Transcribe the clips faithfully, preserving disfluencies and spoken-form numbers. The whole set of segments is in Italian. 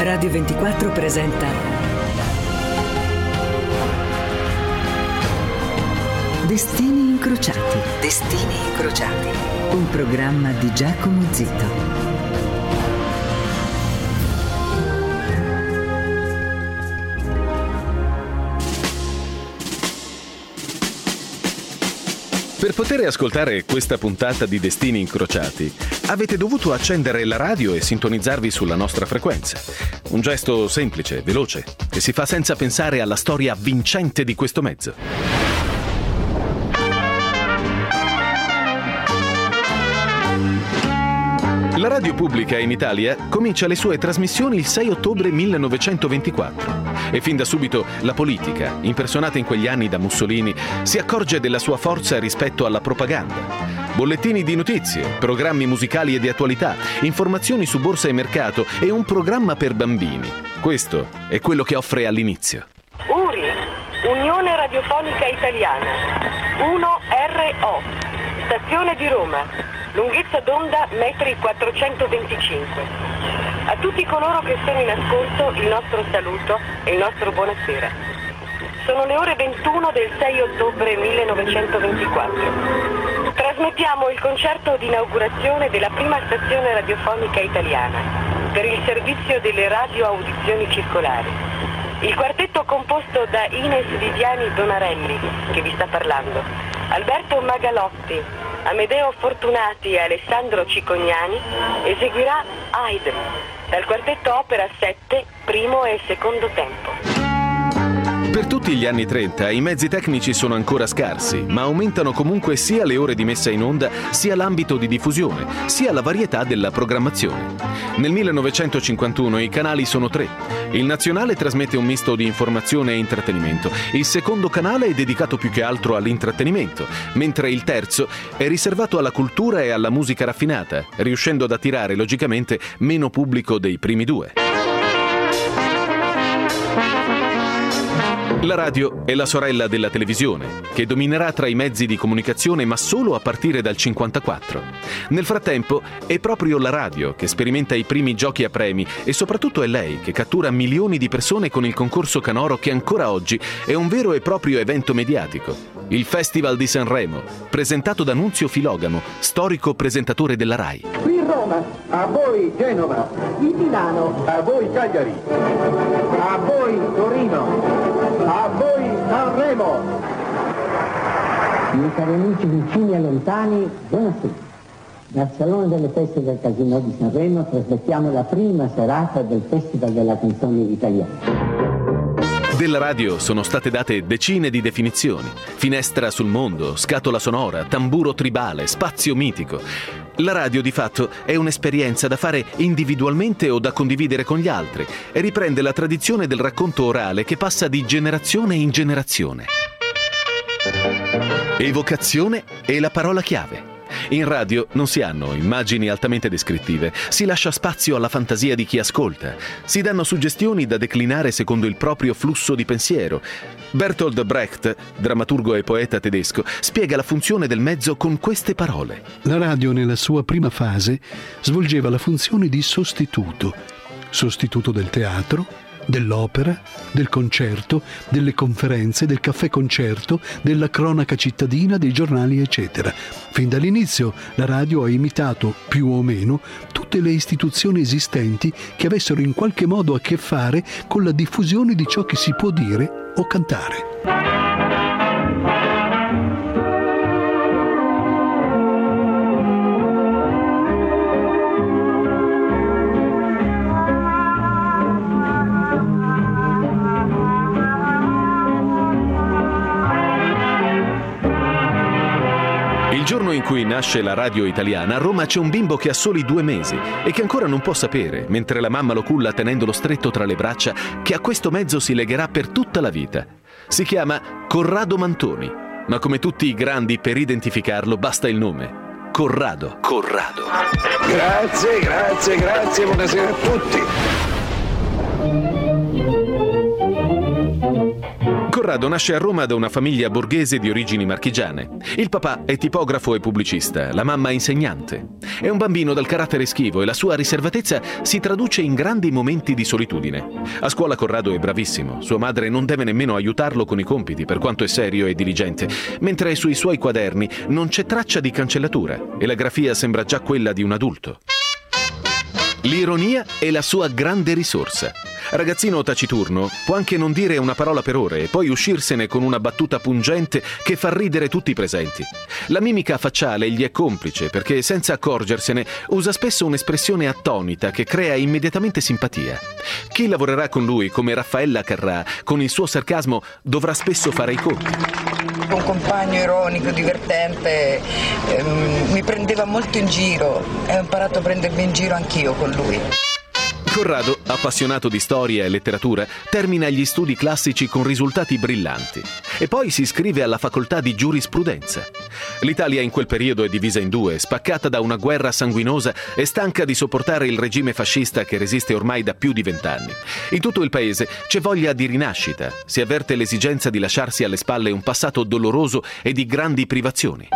Radio ventiquattro presenta Destini incrociati. Destini incrociati. Un programma di Giacomo Zito. Per poter ascoltare questa puntata di Destini Incrociati, avete dovuto accendere la radio e sintonizzarvi sulla nostra frequenza. Un gesto semplice, veloce, che si fa senza pensare alla storia vincente di questo mezzo. La radio pubblica in Italia comincia le sue trasmissioni il sei ottobre millenovecentoventiquattro e fin da subito la politica, impersonata in quegli anni da Mussolini, si accorge della sua forza rispetto alla propaganda. Bollettini di notizie, programmi musicali e di attualità, informazioni su borsa e mercato e un programma per bambini. Questo è quello che offre all'inizio. U R I, Unione Radiofonica Italiana, uno R O, stazione di Roma. Lunghezza d'onda metri quattrocentoventicinque. A tutti coloro che sono in ascolto il nostro saluto e il nostro buonasera. Sono le ore ventuno del sei ottobre millenovecentoventiquattro. Trasmettiamo il concerto di inaugurazione della prima stazione radiofonica italiana per il servizio delle radio audizioni circolari. Il quartetto composto da Ines Viviani Donarelli, che vi sta parlando, Alberto Magalotti, Amedeo Fortunati e Alessandro Cicognani eseguirà Haydn dal quartetto Opera sette, primo e secondo tempo. Per tutti gli anni trenta i mezzi tecnici sono ancora scarsi, ma aumentano comunque sia le ore di messa in onda, sia l'ambito di diffusione, sia la varietà della programmazione. Nel millenovecentocinquantuno i canali sono tre. Il nazionale trasmette un misto di informazione e intrattenimento. Il secondo canale è dedicato più che altro all'intrattenimento, mentre il terzo è riservato alla cultura e alla musica raffinata, riuscendo ad attirare logicamente meno pubblico dei primi due. La radio è la sorella della televisione, che dominerà tra i mezzi di comunicazione ma solo a partire dal cinquantaquattro. Nel frattempo è proprio la radio che sperimenta i primi giochi a premi e soprattutto è lei che cattura milioni di persone con il concorso canoro che ancora oggi è un vero e proprio evento mediatico. Il Festival di Sanremo, presentato da Nunzio Filogamo, storico presentatore della Rai. Qui Roma, a voi Genova, in Milano, a voi Cagliari, a voi Torino, a voi Sanremo. Miei cari amici vicini e lontani, buonasera. Dal Salone delle Feste del Casinò di Sanremo trasmettiamo la prima serata del Festival della Canzone Italiana. Della radio sono state date decine di definizioni: finestra sul mondo, scatola sonora, tamburo tribale, spazio mitico. La radio di fatto è un'esperienza da fare individualmente o da condividere con gli altri e riprende la tradizione del racconto orale che passa di generazione in generazione. Evocazione è la parola chiave. In radio non si hanno immagini altamente descrittive, si lascia spazio alla fantasia di chi ascolta, si danno suggestioni da declinare secondo il proprio flusso di pensiero. Bertolt Brecht, drammaturgo e poeta tedesco, spiega la funzione del mezzo con queste parole. La radio nella sua prima fase svolgeva la funzione di sostituto, sostituto del teatro, dell'opera, del concerto, delle conferenze, del caffè concerto, della cronaca cittadina, dei giornali, eccetera. Fin dall'inizio la radio ha imitato, più o meno, tutte le istituzioni esistenti che avessero in qualche modo a che fare con la diffusione di ciò che si può dire o cantare. Il giorno in cui nasce la radio italiana, a Roma c'è un bimbo che ha soli due mesi e che ancora non può sapere, mentre la mamma lo culla tenendolo stretto tra le braccia, che a questo mezzo si legherà per tutta la vita. Si chiama Corrado Mantoni, ma come tutti i grandi, per identificarlo basta il nome: Corrado. Corrado. Grazie, grazie, grazie, buonasera a tutti. Corrado nasce a Roma da una famiglia borghese di origini marchigiane. Il papà è tipografo e pubblicista, la mamma insegnante. È un bambino dal carattere schivo e la sua riservatezza si traduce in grandi momenti di solitudine. A scuola Corrado è bravissimo, sua madre non deve nemmeno aiutarlo con i compiti per quanto è serio e diligente, mentre sui suoi quaderni non c'è traccia di cancellatura e la grafia sembra già quella di un adulto. L'ironia è la sua grande risorsa. Ragazzino taciturno, può anche non dire una parola per ore e poi uscirsene con una battuta pungente che fa ridere tutti i presenti. La mimica facciale gli è complice perché, senza accorgersene, usa spesso un'espressione attonita che crea immediatamente simpatia. Chi lavorerà con lui, come Raffaella Carrà, con il suo sarcasmo dovrà spesso fare i conti. Un compagno ironico, divertente, ehm, mi prendeva molto in giro e ho imparato a prendermi in giro anch'io con lui. Corrado, appassionato di storia e letteratura, termina gli studi classici con risultati brillanti e poi si iscrive alla facoltà di giurisprudenza. L'Italia in quel periodo è divisa in due, spaccata da una guerra sanguinosa e stanca di sopportare il regime fascista che resiste ormai da più di vent'anni. In tutto il paese c'è voglia di rinascita, si avverte l'esigenza di lasciarsi alle spalle un passato doloroso e di grandi privazioni.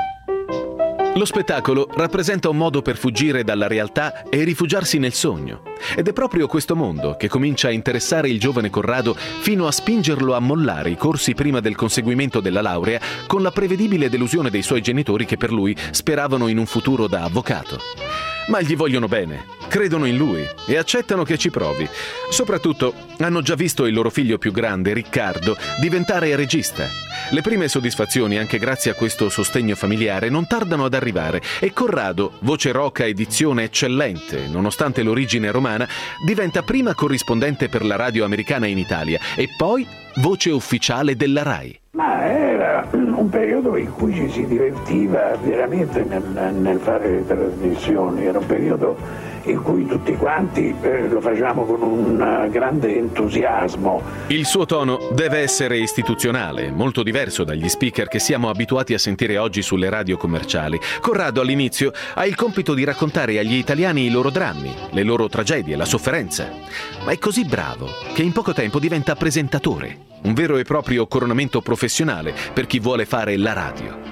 Lo spettacolo rappresenta un modo per fuggire dalla realtà e rifugiarsi nel sogno. Ed è proprio questo mondo che comincia a interessare il giovane Corrado fino a spingerlo a mollare i corsi prima del conseguimento della laurea, con la prevedibile delusione dei suoi genitori che per lui speravano in un futuro da avvocato. Ma gli vogliono bene, credono in lui e accettano che ci provi. Soprattutto hanno già visto il loro figlio più grande, Riccardo, diventare regista. Le prime soddisfazioni, anche grazie a questo sostegno familiare, non tardano ad arrivare e Corrado, voce roca e dizione eccellente, nonostante l'origine romana, diventa prima corrispondente per la radio americana in Italia e poi voce ufficiale della RAI. Ma era un periodo in cui ci si divertiva veramente nel, nel fare le trasmissioni, era un periodo in cui tutti quanti eh, lo facevamo con un grande entusiasmo. Il suo tono deve essere istituzionale, molto diverso dagli speaker che siamo abituati a sentire oggi sulle radio commerciali. Corrado all'inizio ha il compito di raccontare agli italiani i loro drammi, le loro tragedie, la sofferenza. Ma è così bravo che in poco tempo diventa presentatore. Un vero e proprio coronamento professionale per chi vuole fare la radio.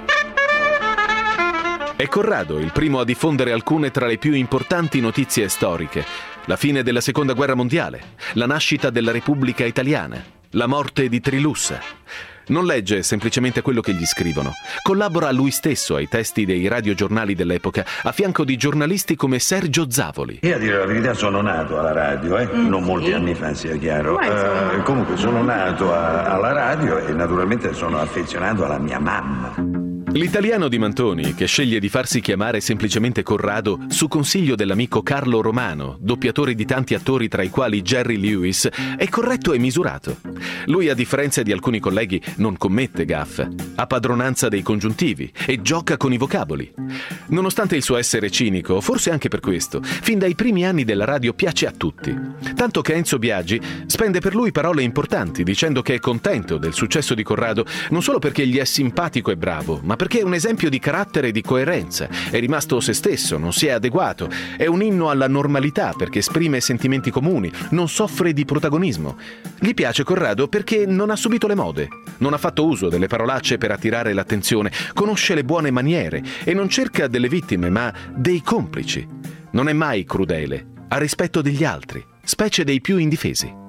È Corrado il primo a diffondere alcune tra le più importanti notizie storiche. La fine della Seconda Guerra Mondiale, la nascita della Repubblica Italiana, la morte di Trilussa. Non legge semplicemente quello che gli scrivono. Collabora lui stesso ai testi dei radiogiornali dell'epoca, a fianco di giornalisti come Sergio Zavoli. Io a dire la verità sono nato alla radio, eh? mm, non molti sì. anni fa, sia chiaro. Uh, comunque sono nato a, alla radio e naturalmente sono affezionato alla mia mamma. L'italiano di Mantoni, che sceglie di farsi chiamare semplicemente Corrado su consiglio dell'amico Carlo Romano, doppiatore di tanti attori tra i quali Jerry Lewis, è corretto e misurato. Lui, a differenza di alcuni colleghi, non commette gaffe, ha padronanza dei congiuntivi e gioca con i vocaboli. Nonostante il suo essere cinico, forse anche per questo, fin dai primi anni della radio piace a tutti. Tanto che Enzo Biagi spende per lui parole importanti, dicendo che è contento del successo di Corrado, non solo perché gli è simpatico e bravo, ma perché è un esempio di carattere e di coerenza. È rimasto se stesso, non si è adeguato. È un inno alla normalità perché esprime sentimenti comuni, non soffre di protagonismo. Gli piace Corrado perché non ha subito le mode, non ha fatto uso delle parolacce per attirare l'attenzione, conosce le buone maniere e non cerca delle vittime ma dei complici. Non è mai crudele, ha rispetto degli altri, specie dei più indifesi.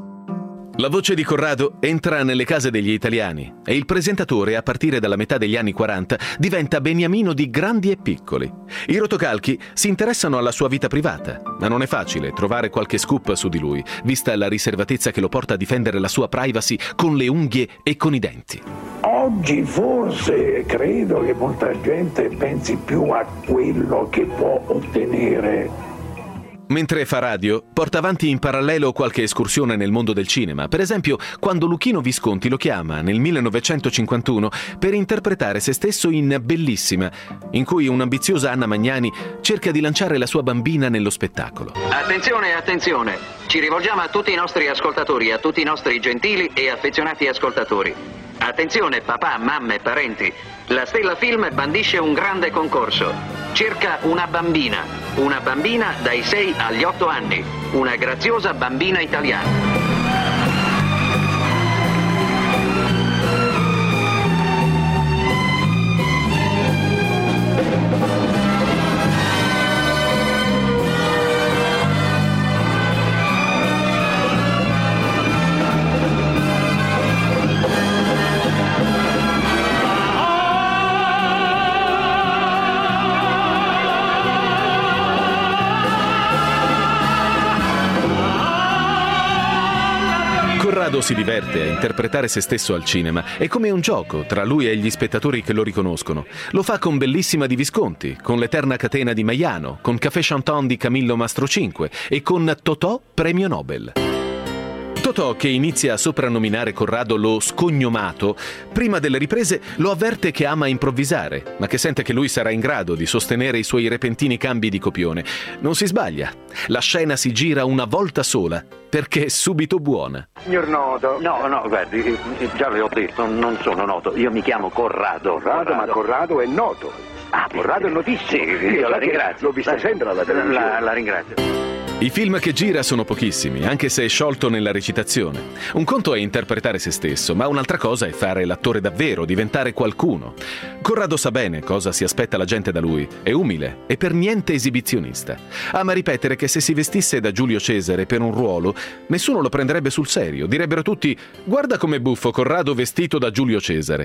La voce di Corrado entra nelle case degli italiani e il presentatore, a partire dalla metà degli anni quaranta, diventa beniamino di grandi e piccoli. I rotocalchi si interessano alla sua vita privata, ma non è facile trovare qualche scoop su di lui, vista la riservatezza che lo porta a difendere la sua privacy con le unghie e con i denti. Oggi forse credo che molta gente pensi più a quello che può ottenere. Mentre fa radio, porta avanti in parallelo qualche escursione nel mondo del cinema. Per esempio, quando Luchino Visconti lo chiama nel millenovecentocinquantuno per interpretare se stesso in Bellissima, in cui un'ambiziosa Anna Magnani cerca di lanciare la sua bambina nello spettacolo. Attenzione, attenzione! Ci rivolgiamo a tutti i nostri ascoltatori, a tutti i nostri gentili e affezionati ascoltatori. Attenzione, papà, mamme, parenti. La Stella Film bandisce un grande concorso. Cerca una bambina, una bambina dai sei agli otto anni, una graziosa bambina italiana. Corrado si diverte a interpretare se stesso al cinema. È come un gioco tra lui e gli spettatori che lo riconoscono. Lo fa con Bellissima di Visconti, con L'Eterna Catena di Maiano, con Café Chantant di Camillo Mastrocinque e con Totò premio Nobel. Totò, che inizia a soprannominare Corrado lo scognomato, prima delle riprese lo avverte che ama improvvisare, ma che sente che lui sarà in grado di sostenere i suoi repentini cambi di copione. Non si sbaglia. La scena si gira una volta sola, perché è subito buona. Signor Noto. No, no, guardi, già le ho detto, non sono noto. Io mi chiamo Corrado. Corrado, Corrado. Ma Corrado è noto. Ah, Corrado è notissimo. Sì, io la ringrazio. L'ho vista sempre alla televisione. La, la ringrazio. I film che gira sono pochissimi, anche se è sciolto nella recitazione. Un conto è interpretare se stesso, ma un'altra cosa è fare l'attore davvero, diventare qualcuno. Corrado sa bene cosa si aspetta la gente da lui, è umile e per niente esibizionista. Ama ripetere che se si vestisse da Giulio Cesare per un ruolo, nessuno lo prenderebbe sul serio. Direbbero tutti: guarda com'è buffo Corrado vestito da Giulio Cesare.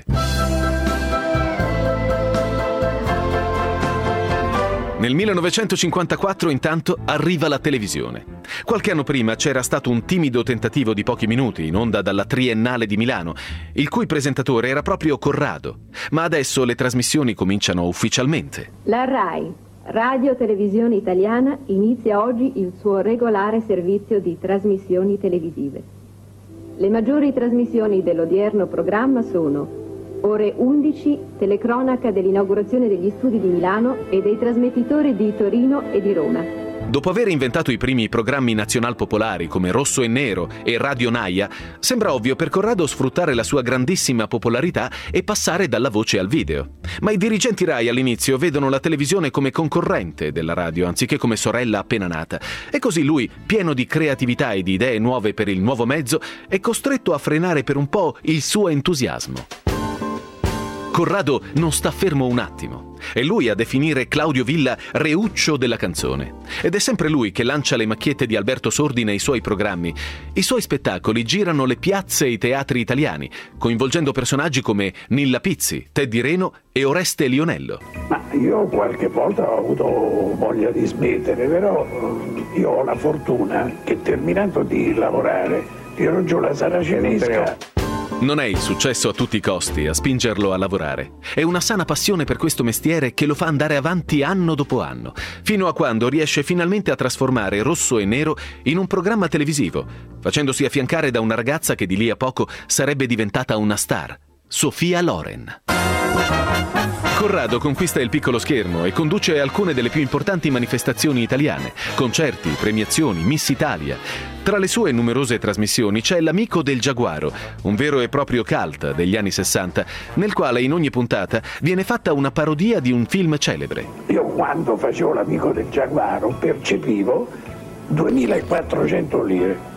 Nel millenovecentocinquantaquattro, intanto, arriva la televisione. Qualche anno prima c'era stato un timido tentativo di pochi minuti in onda dalla Triennale di Milano, il cui presentatore era proprio Corrado. Ma adesso le trasmissioni cominciano ufficialmente. La RAI, Radio Televisione Italiana, inizia oggi il suo regolare servizio di trasmissioni televisive. Le maggiori trasmissioni dell'odierno programma sono: ore undici, telecronaca dell'inaugurazione degli studi di Milano e dei trasmettitori di Torino e di Roma. Dopo aver inventato i primi programmi nazional-popolari come Rosso e Nero e Radio Naia, sembra ovvio per Corrado sfruttare la sua grandissima popolarità e passare dalla voce al video. Ma i dirigenti Rai all'inizio vedono la televisione come concorrente della radio, anziché come sorella appena nata. E così lui, pieno di creatività e di idee nuove per il nuovo mezzo, è costretto a frenare per un po' il suo entusiasmo. Corrado non sta fermo un attimo. È lui a definire Claudio Villa Reuccio della canzone. Ed è sempre lui che lancia le macchiette di Alberto Sordi nei suoi programmi. I suoi spettacoli girano le piazze e i teatri italiani, coinvolgendo personaggi come Nilla Pizzi, Teddy Reno e Oreste Lionello. Ma io qualche volta ho avuto voglia di smettere, però io ho la fortuna che terminando di lavorare tiro giù la saracinesca. Non è il successo a tutti i costi a spingerlo a lavorare. È una sana passione per questo mestiere che lo fa andare avanti anno dopo anno, fino a quando riesce finalmente a trasformare Rosso e Nero in un programma televisivo, facendosi affiancare da una ragazza che di lì a poco sarebbe diventata una star, Sofia Loren. Corrado conquista il piccolo schermo e conduce alcune delle più importanti manifestazioni italiane, concerti, premiazioni, Miss Italia. Tra le sue numerose trasmissioni c'è L'Amico del Giaguaro, un vero e proprio cult degli anni sessanta, nel quale in ogni puntata viene fatta una parodia di un film celebre. Io quando facevo L'Amico del Giaguaro percepivo duemilaquattrocento lire.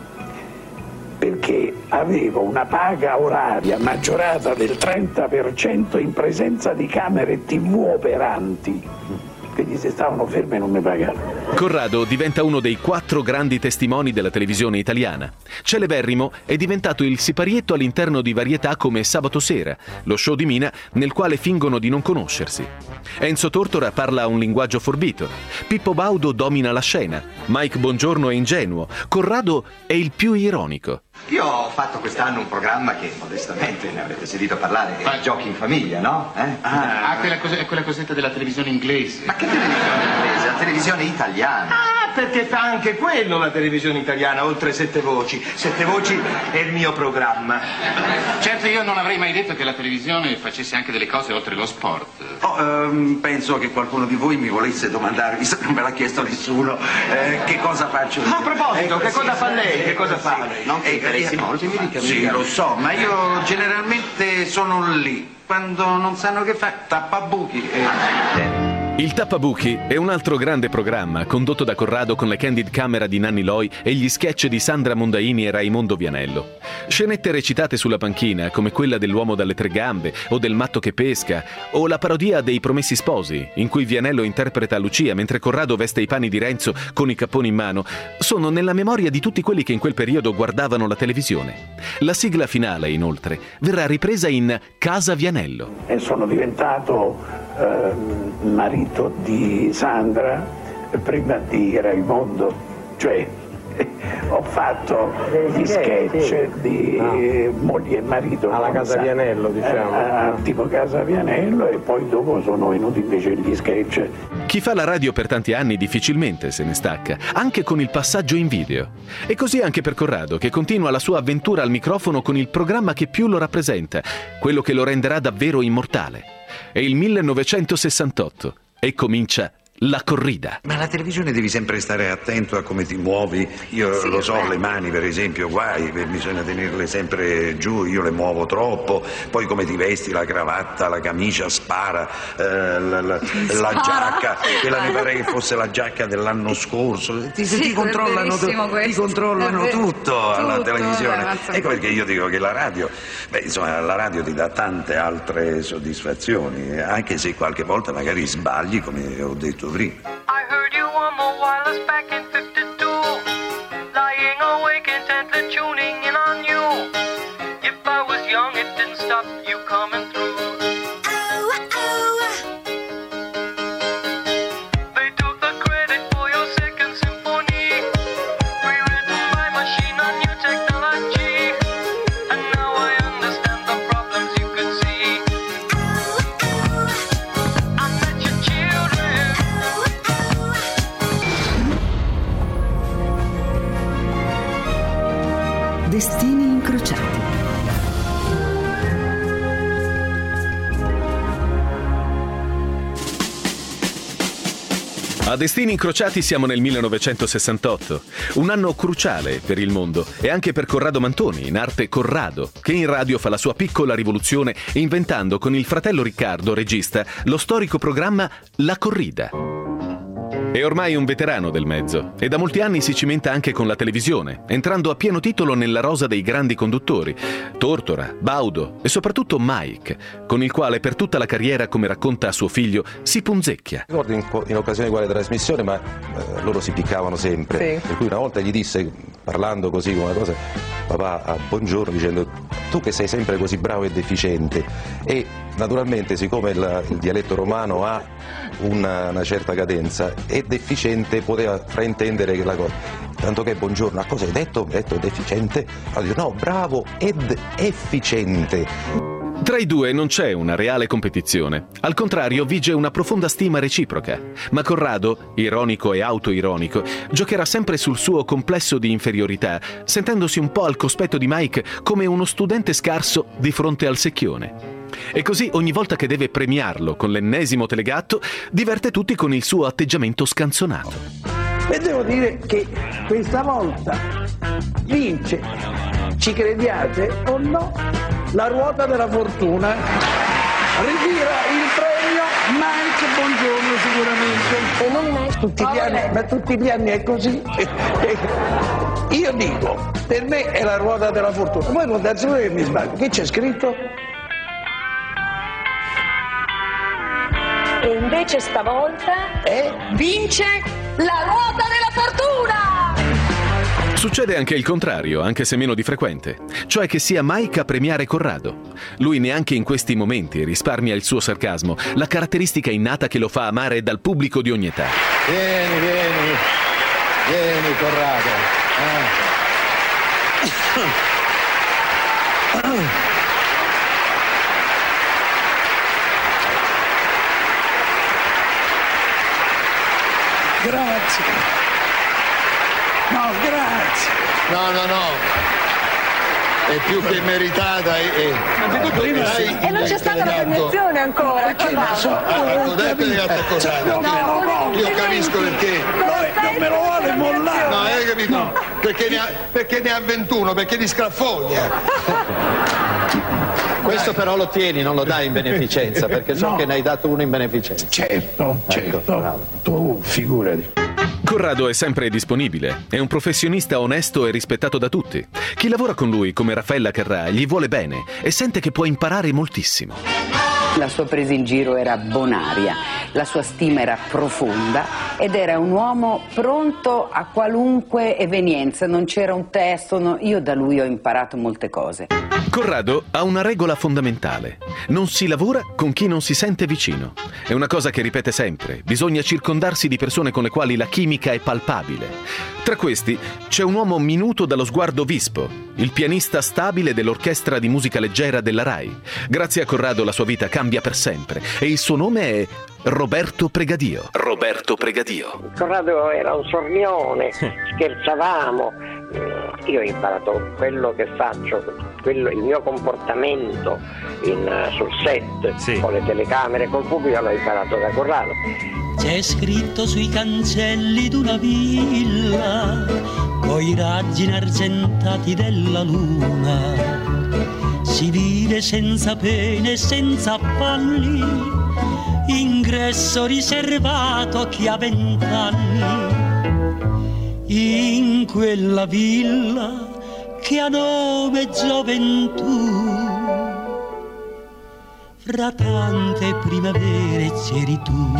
Perché avevo una paga oraria maggiorata del trenta per cento in presenza di camere tivù operanti. Quindi se stavano ferme non mi pagavano. Corrado diventa uno dei quattro grandi testimoni della televisione italiana. Celeberrimo è diventato il siparietto all'interno di varietà come Sabato Sera, lo show di Mina nel quale fingono di non conoscersi. Enzo Tortora parla un linguaggio forbito. Pippo Baudo domina la scena. Mike Bongiorno è ingenuo. Corrado è il più ironico. Io ho fatto quest'anno un programma che modestamente ne avrete sentito parlare, ah. Giochi in famiglia, no? Eh? Ah, ah quella, cos- quella cosetta della televisione inglese. Ma che televisione inglese? La televisione italiana. Ah, perché fa anche quello la televisione italiana, oltre sette voci. Sette voci è il mio programma. Certo, io non avrei mai detto che la televisione facesse anche delle cose oltre lo sport. Oh, ehm, penso che qualcuno di voi mi volesse domandare, visto che non me l'ha chiesto nessuno, eh, che cosa faccio io. A proposito, ecco, che cosa sì, fa lei? Che cosa fa? Non che interessi molto, mi dica. Sì, lo so, ma io generalmente sono lì. Quando non sanno che fa, tappabuchi. E... Il Tappabuchi è un altro grande programma condotto da Corrado con le candid camera di Nanni Loi e gli sketch di Sandra Mondaini e Raimondo Vianello. Scenette recitate sulla panchina come quella dell'uomo dalle tre gambe o del matto che pesca o la parodia dei Promessi Sposi in cui Vianello interpreta Lucia mentre Corrado veste i panni di Renzo con i capponi in mano sono nella memoria di tutti quelli che in quel periodo guardavano la televisione. La sigla finale, inoltre, verrà ripresa in Casa Vianello. E sono diventato eh, marito di Sandra prima di Raimondo, cioè ho fatto gli sketch di ah. moglie e marito alla Casa sa, Vianello, diciamo eh, tipo Casa Vianello, e poi dopo sono venuti invece gli sketch. Chi fa la radio per tanti anni difficilmente se ne stacca, anche con il passaggio in video. E così anche per Corrado, che continua la sua avventura al microfono con il programma che più lo rappresenta, quello che lo renderà davvero immortale. È il millenovecentosessantotto e comincia La Corrida. Ma alla televisione devi sempre stare attento a come ti muovi. Io sì, lo so, beh. Le mani per esempio, guai, bisogna tenerle sempre giù, io le muovo troppo. Poi come ti vesti, la cravatta, la camicia, spara, eh, la, la, spara. la giacca, quella mi pare che fosse la giacca dell'anno scorso. Ti, sì, ti controllano, ti controllano tutto alla tutto, televisione. Vabbè, ecco perché io dico che la radio, beh, insomma, la radio ti dà tante altre soddisfazioni, anche se qualche volta magari sbagli, come ho detto prima. I heard you on the wireless back in fifty-two, lying awake intently tuning in on you. If I was young, it didn't stop you coming through. Oh, oh. They took the credit for your second symphony, rewritten by machine on new technology, and now I understand the problems you could see. Oh, oh. I met your children. Destini incrociati. A Destini incrociati siamo nel millenovecentosessantotto, un anno cruciale per il mondo e anche per Corrado Mantoni, in arte Corrado, che in radio fa la sua piccola rivoluzione inventando con il fratello Riccardo, regista, lo storico programma La Corrida. È ormai un veterano del mezzo e da molti anni si cimenta anche con la televisione, entrando a pieno titolo nella rosa dei grandi conduttori, Tortora, Baudo e soprattutto Mike, con il quale per tutta la carriera, come racconta suo figlio, si punzecchia. Ricordo in, in occasione di quale trasmissione, ma eh, loro si piccavano sempre, sì. Per cui una volta gli disse, parlando così come una cosa, papà, ah, buongiorno, dicendo tu che sei sempre così bravo ed efficiente. E naturalmente, siccome il, il dialetto romano ha una, una certa cadenza, ed efficiente poteva fraintendere che la cosa, tanto che buongiorno, a cosa hai detto? Ho detto deficiente? Allora, no, bravo ed efficiente. Tra i due non c'è una reale competizione, al contrario vige una profonda stima reciproca, ma Corrado, ironico e autoironico, giocherà sempre sul suo complesso di inferiorità, sentendosi un po' al cospetto di Mike come uno studente scarso di fronte al secchione. E così ogni volta che deve premiarlo con l'ennesimo telegatto, diverte tutti con il suo atteggiamento scanzonato. E devo dire che questa volta vince, ci crediate o no, la ruota della fortuna, ritira il premio Mike Bongiorno sicuramente. E non è tutti gli anni, ma tutti gli anni è così. Io dico, per me è la ruota della fortuna. Voi può darsi pure che mi sbaglio. Che c'è scritto? E invece stavolta eh? vince la ruota della fortuna! Succede anche il contrario, anche se meno di frequente, cioè che sia Mike a premiare Corrado. Lui neanche in questi momenti risparmia il suo sarcasmo, la caratteristica innata che lo fa amare dal pubblico di ogni età. Vieni, vieni, vieni Corrado. Eh. Grazie. No, grazie. No, no, no. È più che meritata. E, e, e, e non c'è stata la premiazione ancora. Perché non so. Hanno detto che gatto cos'è. No, no, no. Io capisco perché. No, non me lo vuole mollare. No, hai capito? No. Perché, ne ha, perché ne ha ventuno, perché li scraffoglia. Questo però lo tieni, non lo dai in beneficenza, perché so no. che ne hai dato uno in beneficenza. Certo, certo. Ecco, tu figurati. Corrado è sempre disponibile, è un professionista onesto e rispettato da tutti. Chi lavora con lui, come Raffaella Carrà, gli vuole bene e sente che può imparare moltissimo. La sua presa in giro era bonaria la sua stima era profonda ed era un uomo pronto a qualunque evenienza, non c'era un testo, no, io da lui ho imparato molte cose. Corrado ha una regola fondamentale: non si lavora con chi non si sente vicino. È una cosa che ripete sempre: bisogna circondarsi di persone con le quali la chimica è palpabile. Tra questi c'è un uomo minuto dallo sguardo vispo, il pianista stabile dell'orchestra di musica leggera della RAI. Grazie a Corrado la sua vita cambia per sempre e il suo nome è Roberto Pregadio. Roberto Pregadio. Corrado era un sornione, scherzavamo. Io ho imparato quello che faccio, quello, il mio comportamento in, sul set, sì, con le telecamere, col pubblico, l'ho imparato da Corrado. C'è scritto sui cancelli d'una villa, coi raggi inargentati della luna, si vive senza pene e senza appalli, ingresso riservato a chi ha vent'anni, in quella villa che ha nome gioventù, fra tante primavere c'eri tu.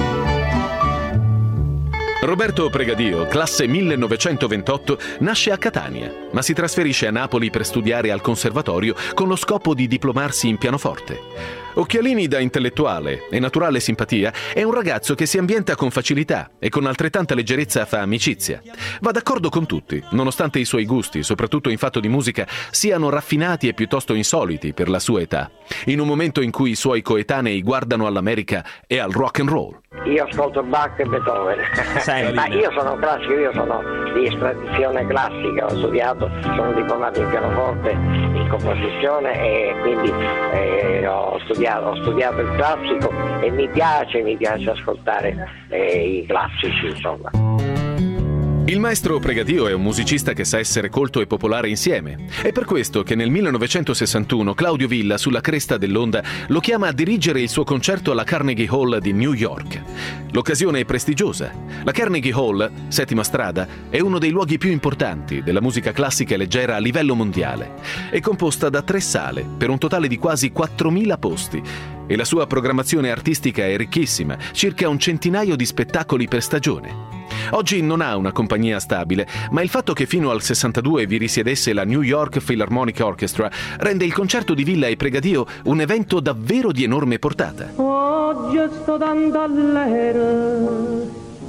Roberto Pregadio, classe millenovecentoventotto, nasce a Catania, ma si trasferisce a Napoli per studiare al conservatorio con lo scopo di diplomarsi in pianoforte. Occhialini da intellettuale e naturale simpatia, è un ragazzo che si ambienta con facilità e con altrettanta leggerezza fa amicizia. Va d'accordo con tutti, nonostante i suoi gusti, soprattutto in fatto di musica, siano raffinati e piuttosto insoliti per la sua età, in un momento in cui i suoi coetanei guardano all'America e al rock and roll. Io ascolto Bach e Beethoven, ma io sono classico, io sono di tradizione classica, ho studiato, sono diplomato in pianoforte, in composizione e quindi eh, ho, studiato, ho studiato il classico e mi piace, mi piace ascoltare eh, i classici, insomma. Il maestro Pregadio è un musicista che sa essere colto e popolare insieme. È per questo che nel millenovecentosessantuno Claudio Villa, sulla cresta dell'onda, lo chiama a dirigere il suo concerto alla Carnegie Hall di New York. L'occasione è prestigiosa. La Carnegie Hall, settima strada, è uno dei luoghi più importanti della musica classica e leggera a livello mondiale. È composta da tre sale, per un totale di quasi quattromila posti. E la sua programmazione artistica è ricchissima, circa un centinaio di spettacoli per stagione. Oggi non ha una compagnia stabile, ma il fatto che fino al sessantadue vi risiedesse la New York Philharmonic Orchestra rende il concerto di Villa e Pregadio un evento davvero di enorme portata. Oggi sto dando all'era,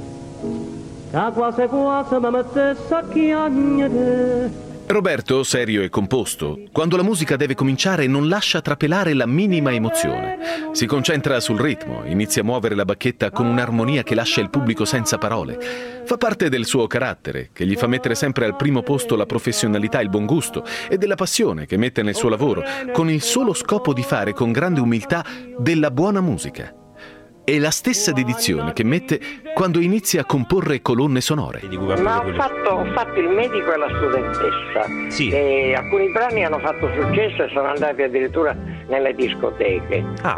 da quasi quasi mi mettesse a chiagnere. Roberto, serio e composto, quando la musica deve cominciare non lascia trapelare la minima emozione. Si concentra sul ritmo, inizia a muovere la bacchetta con un'armonia che lascia il pubblico senza parole. Fa parte del suo carattere, che gli fa mettere sempre al primo posto la professionalità e il buon gusto, e della passione che mette nel suo lavoro, con il solo scopo di fare con grande umiltà della buona musica. È la stessa dedizione che mette quando inizia a comporre colonne sonore. Ma ho fatto, ho fatto il medico e la studentessa. Sì. E alcuni brani hanno fatto successo e sono andati addirittura nelle discoteche. Ah.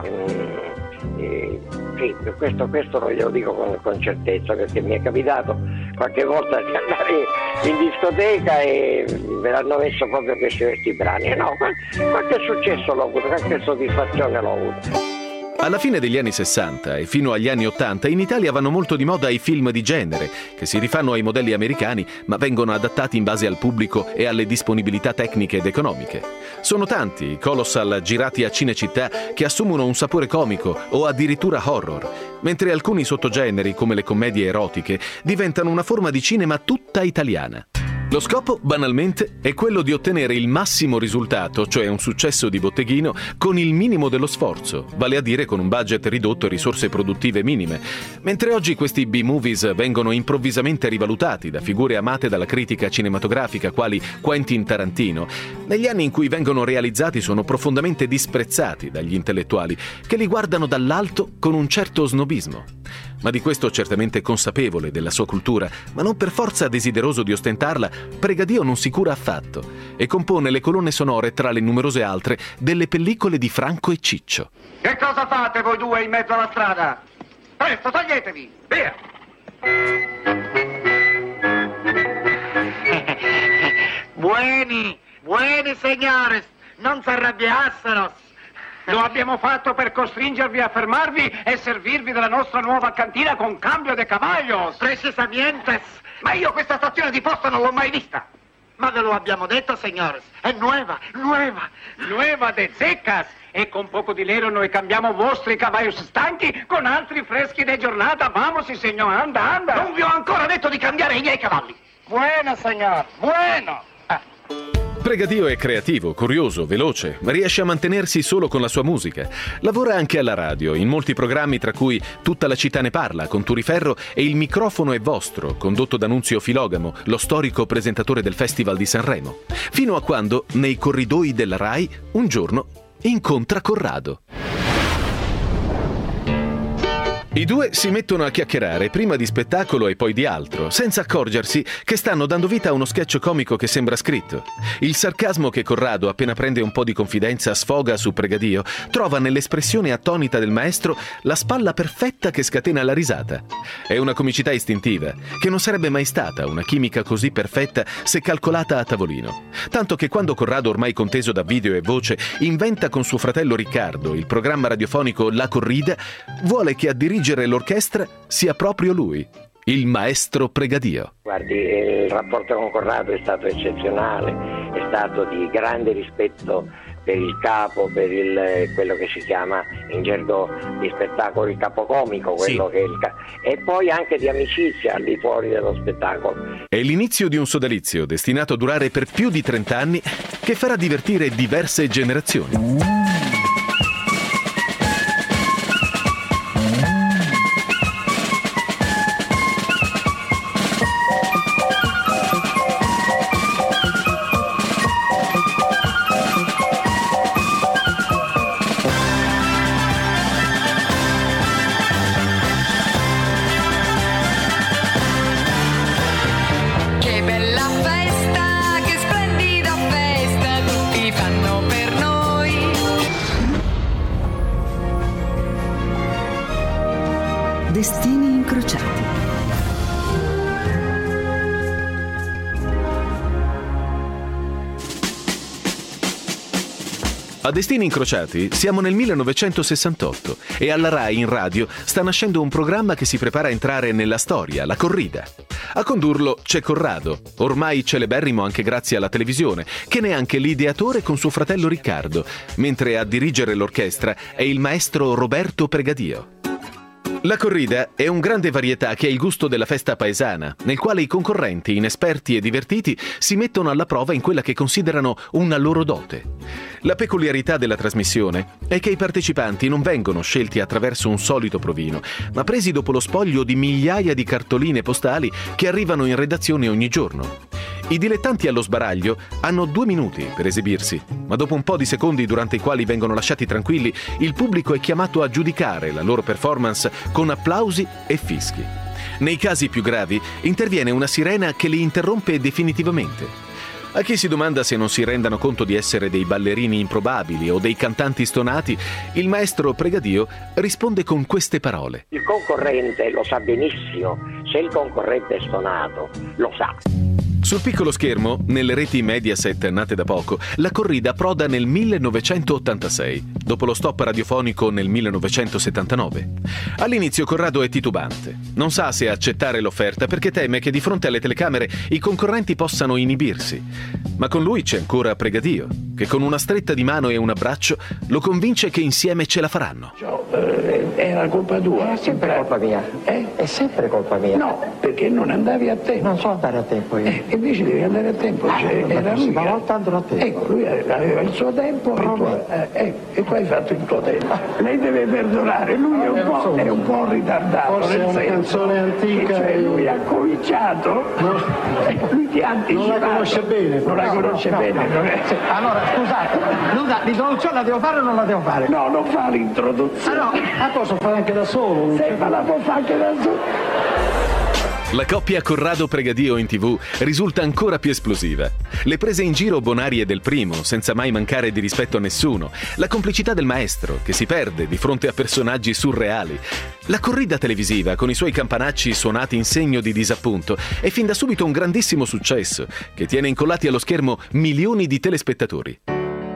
Mm, e, sì, questo, questo lo glielo dico con, con certezza, perché mi è capitato qualche volta di andare in discoteca e me l'hanno messo proprio questi, questi brani. E no, qualche, qualche successo l'ho avuto, qualche soddisfazione l'ho avuto. Alla fine degli anni sessanta e fino agli anni ottanta in Italia vanno molto di moda i film di genere, che si rifanno ai modelli americani ma vengono adattati in base al pubblico e alle disponibilità tecniche ed economiche. Sono tanti i colossal girati a Cinecittà che assumono un sapore comico o addirittura horror, mentre alcuni sottogeneri, come le commedie erotiche, diventano una forma di cinema tutta italiana. Lo scopo, banalmente, è quello di ottenere il massimo risultato, cioè un successo di botteghino, con il minimo dello sforzo, vale a dire con un budget ridotto e risorse produttive minime. Mentre oggi questi B-movies vengono improvvisamente rivalutati da figure amate dalla critica cinematografica quali Quentin Tarantino, negli anni in cui vengono realizzati sono profondamente disprezzati dagli intellettuali, che li guardano dall'alto con un certo snobismo. Ma di questo certamente consapevole della sua cultura, ma non per forza desideroso di ostentarla, Pregadio non si cura affatto e compone le colonne sonore, tra le numerose altre, delle pellicole di Franco e Ciccio. Che cosa fate voi due in mezzo alla strada? Presto, toglietevi! Via! Buoni, buoni signores, non si arrabbiassero. Lo abbiamo fatto per costringervi a fermarvi e servirvi della nostra nuova cantina con cambio de cavallos. Precisamente. Ma io questa stazione di posta non l'ho mai vista. Ma ve lo abbiamo detto, signores. È nuova, nuova. Nueva de secas. E con poco di lero noi cambiamo vostri cavallos stanchi con altri freschi de giornata. Vamos, signor, anda, anda. Non vi ho ancora detto di cambiare i miei cavalli. Buono, signor, buono. Pregadio è creativo, curioso, veloce, ma riesce a mantenersi solo con la sua musica. Lavora anche alla radio, in molti programmi tra cui Tutta la città ne parla, con Turiferro, e Il microfono è vostro, condotto da Nunzio Filogamo, lo storico presentatore del Festival di Sanremo. Fino a quando, nei corridoi della Rai, un giorno incontra Corrado. I due si mettono a chiacchierare prima di spettacolo e poi di altro, senza accorgersi che stanno dando vita a uno sketch comico che sembra scritto. Il sarcasmo che Corrado, appena prende un po' di confidenza, sfoga su Pregadio, trova nell'espressione attonita del maestro la spalla perfetta che scatena la risata. È una comicità istintiva, che non sarebbe mai stata una chimica così perfetta se calcolata a tavolino. Tanto che quando Corrado, ormai conteso da video e voce, inventa con suo fratello Riccardo il programma radiofonico La Corrida, vuole che a dirigere l'orchestra sia proprio lui, il maestro Pregadio. Guardi, il rapporto con Corrado è stato eccezionale, è stato di grande rispetto per il capo, per il, quello che si chiama in gergo di spettacolo il capocomico, quello sì. che è il ca- e poi anche di amicizia al di fuori dello spettacolo. È l'inizio di un sodalizio destinato a durare per più di trent'anni che farà divertire diverse generazioni. Destini incrociati. A Destini incrociati siamo nel millenovecentosessantotto e alla Rai in radio sta nascendo un programma che si prepara a entrare nella storia, La Corrida. A condurlo c'è Corrado, ormai celeberrimo anche grazie alla televisione, che ne è anche l'ideatore con suo fratello Riccardo, mentre a dirigere l'orchestra è il maestro Roberto Pregadio. La Corrida è un grande varietà che ha il gusto della festa paesana, nel quale i concorrenti, inesperti e divertiti, si mettono alla prova in quella che considerano una loro dote. La peculiarità della trasmissione è che i partecipanti non vengono scelti attraverso un solito provino, ma presi dopo lo spoglio di migliaia di cartoline postali che arrivano in redazione ogni giorno. I dilettanti allo sbaraglio hanno due minuti per esibirsi, ma dopo un po' di secondi durante i quali vengono lasciati tranquilli, il pubblico è chiamato a giudicare la loro performance con applausi e fischi. Nei casi più gravi interviene una sirena che li interrompe definitivamente. A chi si domanda se non si rendano conto di essere dei ballerini improbabili o dei cantanti stonati, il maestro Pregadio risponde con queste parole. Il concorrente lo sa benissimo, se il concorrente è stonato, lo sa. Sul piccolo schermo, nelle reti Mediaset nate da poco, La Corrida approda nel millenovecentottantasei, dopo lo stop radiofonico nel millenovecentosettantanove. All'inizio Corrado è titubante. Non sa se accettare l'offerta perché teme che di fronte alle telecamere i concorrenti possano inibirsi. Ma con lui c'è ancora Pregadio, che con una stretta di mano e un abbraccio lo convince che insieme ce la faranno. È la colpa tua. È sempre colpa mia. Eh? È sempre colpa mia. No, perché non andavi a tempo. Non so andare a tempo io. Eh, invece devi andare a tempo. Ah, cioè, era era lui. Ma volta andrò a tempo. Ecco, lui aveva il suo tempo e tu, eh, eh, e tu hai fatto il tuo tempo. Lei deve perdonare, lui è un po', è un po' ritardato. Forse nel è una senso canzone antica. Cioè, lui ha cominciato, no. lui ti ha anticipato. Non la conosce bene. Non la no, conosce no, bene. No. Non è... Sì, allora, scusate, Luca, l'introduzione la devo fare o non la devo fare? No, non fa l'introduzione. Ah no, la posso fare anche da solo. Sì, ma la può fare anche da solo. La coppia Corrado-Pregadio in tivù risulta ancora più esplosiva. Le prese in giro bonarie del primo, senza mai mancare di rispetto a nessuno. La complicità del maestro, che si perde di fronte a personaggi surreali. La corrida televisiva, con i suoi campanacci suonati in segno di disappunto, è fin da subito un grandissimo successo, che tiene incollati allo schermo milioni di telespettatori.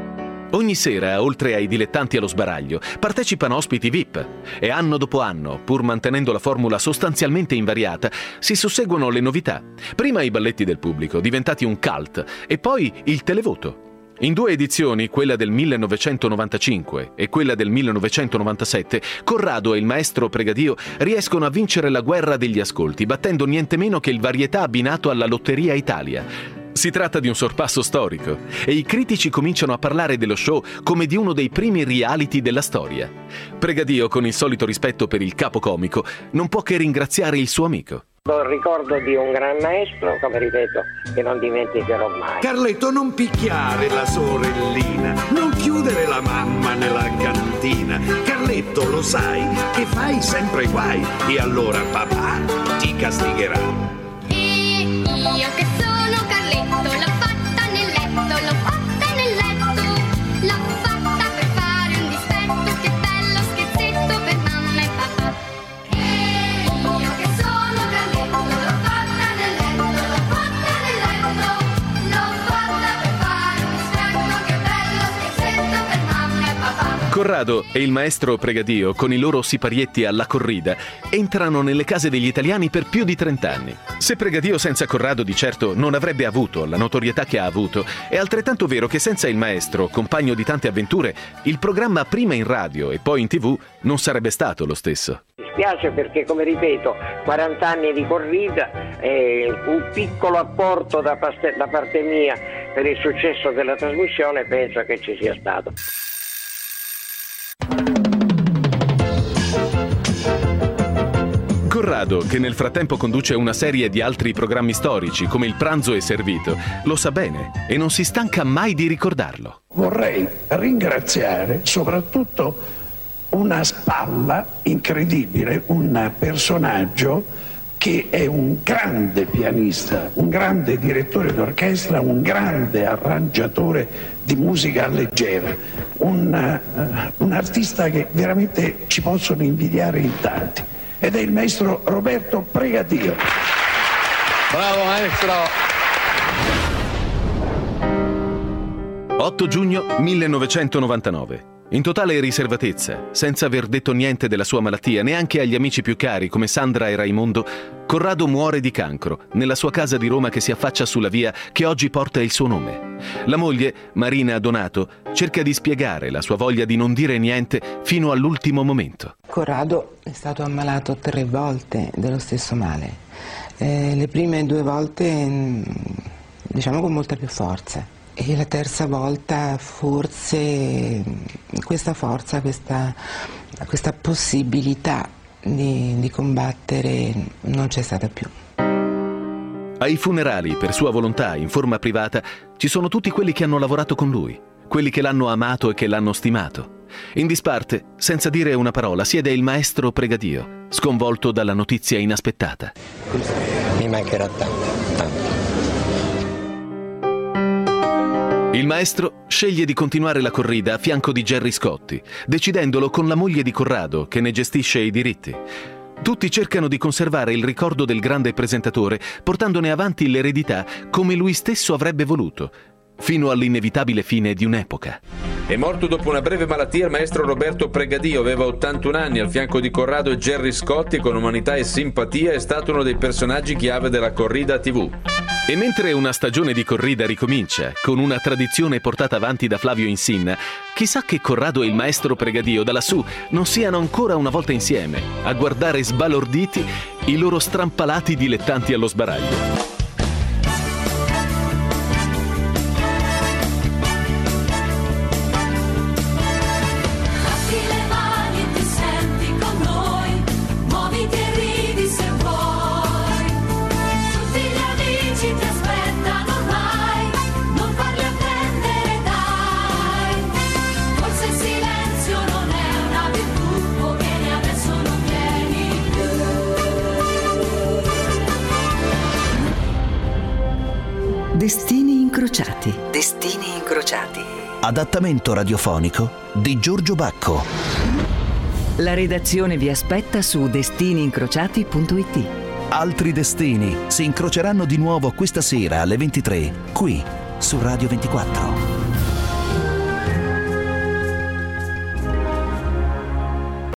Ogni sera, oltre ai dilettanti allo sbaraglio, partecipano ospiti V I P e anno dopo anno, pur mantenendo la formula sostanzialmente invariata, si susseguono le novità. Prima i balletti del pubblico, diventati un cult, e poi il televoto. In due edizioni, quella del millenovecentonovantacinque e quella del millenovecentonovantasette, Corrado e il maestro Pregadio riescono a vincere la guerra degli ascolti, battendo niente meno che il varietà abbinato alla Lotteria Italia. Si tratta di un sorpasso storico e i critici cominciano a parlare dello show come di uno dei primi reality della storia. Pregadio, con il solito rispetto per il capo comico, non può che ringraziare il suo amico. Il ricordo di un gran maestro, come ripeto, che non dimenticherò mai. Carletto, non picchiare la sorellina, non chiudere la mamma nella cantina. Carletto, lo sai che fai sempre guai e allora papà ti castigherà. E io che sono Carletto, l'ho fatta nel letto, l'ho fatta nel letto, l'ho fatta per fare un dispetto, che bello scherzetto per mamma e papà. E io che sono Carletto, l'ho fatta nel letto, l'ho fatta nel letto, l'ho fatta per fare un dispetto, che bello scherzetto per mamma e papà. Corrado e il maestro Pregadio, con i loro siparietti alla corrida, entrano nelle case degli italiani per più di trent'anni. Se Pregadio senza Corrado di certo non avrebbe avuto la notorietà che ha avuto, è altrettanto vero che senza il maestro, compagno di tante avventure, il programma prima in radio e poi in tv non sarebbe stato lo stesso. Mi spiace perché, come ripeto, quaranta anni di corrida, eh, un piccolo apporto da, paste- da parte mia per il successo della trasmissione penso che ci sia stato. Corrado, che nel frattempo conduce una serie di altri programmi storici come Il pranzo è servito, lo sa bene e non si stanca mai di ricordarlo. Vorrei ringraziare soprattutto una spalla incredibile, un personaggio che è un grande pianista, un grande direttore d'orchestra, un grande arrangiatore di musica leggera, un, uh, un artista che veramente ci possono invidiare in tanti. Ed è il maestro Roberto Pregadio. Bravo maestro! otto giugno millenovecentonovantanove. In totale riservatezza, senza aver detto niente della sua malattia, neanche agli amici più cari come Sandra e Raimondo, Corrado muore di cancro nella sua casa di Roma che si affaccia sulla via che oggi porta il suo nome. La moglie, Marina Donato, cerca di spiegare la sua voglia di non dire niente fino all'ultimo momento. Corrado è stato ammalato tre volte dello stesso male. Eh, le prime due volte, diciamo, con molta più forza. E la terza volta forse questa forza, questa, questa possibilità di, di combattere non c'è stata più. Ai funerali, per sua volontà, in forma privata, ci sono tutti quelli che hanno lavorato con lui, quelli che l'hanno amato e che l'hanno stimato. In disparte, senza dire una parola, siede il maestro Pregadio, sconvolto dalla notizia inaspettata. Mi mancherà tanto, tanto. Il maestro sceglie di continuare la corrida a fianco di Gerry Scotti, decidendolo con la moglie di Corrado, che ne gestisce i diritti. Tutti cercano di conservare il ricordo del grande presentatore, portandone avanti l'eredità come lui stesso avrebbe voluto, fino all'inevitabile fine di un'epoca. È morto dopo una breve malattia il maestro Roberto Pregadio, aveva ottantuno anni, al fianco di Corrado e Gerry Scotti, con umanità e simpatia è stato uno dei personaggi chiave della corrida tivù. E mentre una stagione di corrida ricomincia, con una tradizione portata avanti da Flavio Insinna, chissà che Corrado e il maestro Pregadio da lassù non siano ancora una volta insieme, a guardare sbalorditi i loro strampalati dilettanti allo sbaraglio. Destini incrociati. Destini incrociati. Adattamento radiofonico di Giorgio Bacco. La redazione vi aspetta su destini incrociati punto it. Altri destini si incroceranno di nuovo questa sera alle ventitré, qui su Radio ventiquattro.